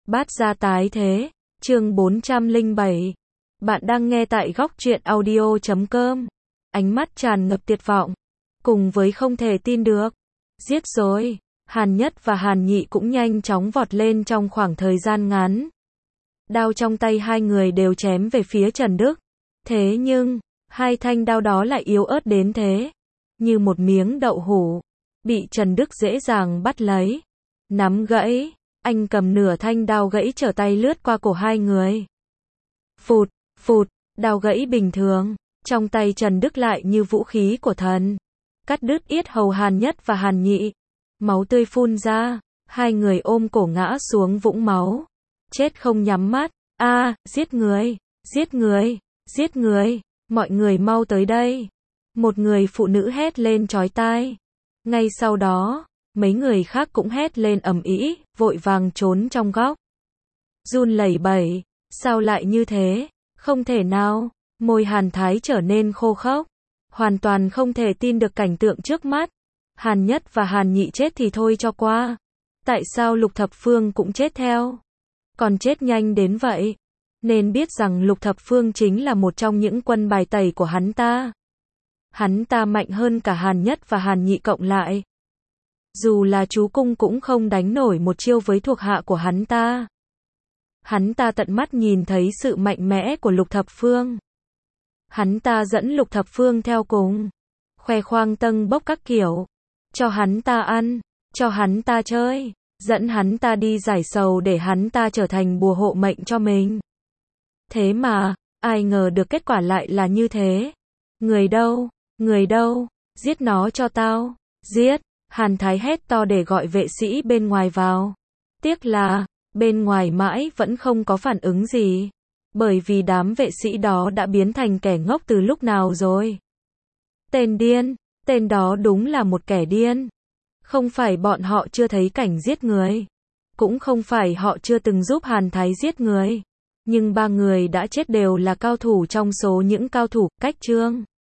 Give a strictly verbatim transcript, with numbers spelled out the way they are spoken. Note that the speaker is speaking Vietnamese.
Bát gia tái thế, chương bốn trăm lẻ bảy. Bạn đang nghe tại góc truyện audio chấm com. Ánh mắt tràn ngập tuyệt vọng, cùng với không thể tin được. Giết rồi, Hàn Nhất và Hàn Nhị cũng nhanh chóng vọt lên trong khoảng thời gian ngắn. Đao trong tay hai người đều chém về phía Trần Đức. Thế nhưng, hai thanh đao đó lại yếu ớt đến thế. Như một miếng đậu hũ, bị Trần Đức dễ dàng bắt lấy. Nắm gãy, anh cầm nửa thanh đao gãy trở tay lướt qua cổ hai người. Phụt, phụt, đao gãy bình thường, trong tay Trần Đức lại như vũ khí của thần. Cắt đứt yết hầu Hàn Nhất và Hàn Nhị. Máu tươi phun ra, hai người ôm cổ ngã xuống vũng máu. Chết không nhắm mắt, a à, giết người, giết người, giết người, mọi người mau tới đây. Một người phụ nữ hét lên chói tai. Ngay sau đó, mấy người khác cũng hét lên ầm ĩ, vội vàng trốn trong góc. Run lẩy bẩy, sao lại như thế? Không thể nào, môi Hàn Thái trở nên khô khốc. Hoàn toàn không thể tin được cảnh tượng trước mắt. Hàn Nhất và Hàn Nhị chết thì thôi cho qua. Tại sao Lục Thập Phương cũng chết theo? Còn chết nhanh đến vậy? Nên biết rằng Lục Thập Phương chính là một trong những quân bài tẩy của hắn ta. Hắn ta mạnh hơn cả Hàn Nhất và Hàn Nhị cộng lại. Dù là chú Cung cũng không đánh nổi một chiêu với thuộc hạ của hắn ta. Hắn ta tận mắt nhìn thấy sự mạnh mẽ của Lục Thập Phương. Hắn ta dẫn Lục Thập Phương theo cùng. Khoe khoang tâng bốc các kiểu. Cho hắn ta ăn, cho hắn ta chơi, dẫn hắn ta đi giải sầu để hắn ta trở thành bùa hộ mệnh cho mình. Thế mà, ai ngờ được kết quả lại là như thế. Người đâu, người đâu, giết nó cho tao, giết. Hàn Thái hét to để gọi vệ sĩ bên ngoài vào. Tiếc là, bên ngoài mãi vẫn không có phản ứng gì. Bởi vì đám vệ sĩ đó đã biến thành kẻ ngốc từ lúc nào rồi. Tên điên, tên đó đúng là một kẻ điên. Không phải bọn họ chưa thấy cảnh giết người. Cũng không phải họ chưa từng giúp Hàn Thái giết người. Nhưng ba người đã chết đều là cao thủ trong số những cao thủ cách Trương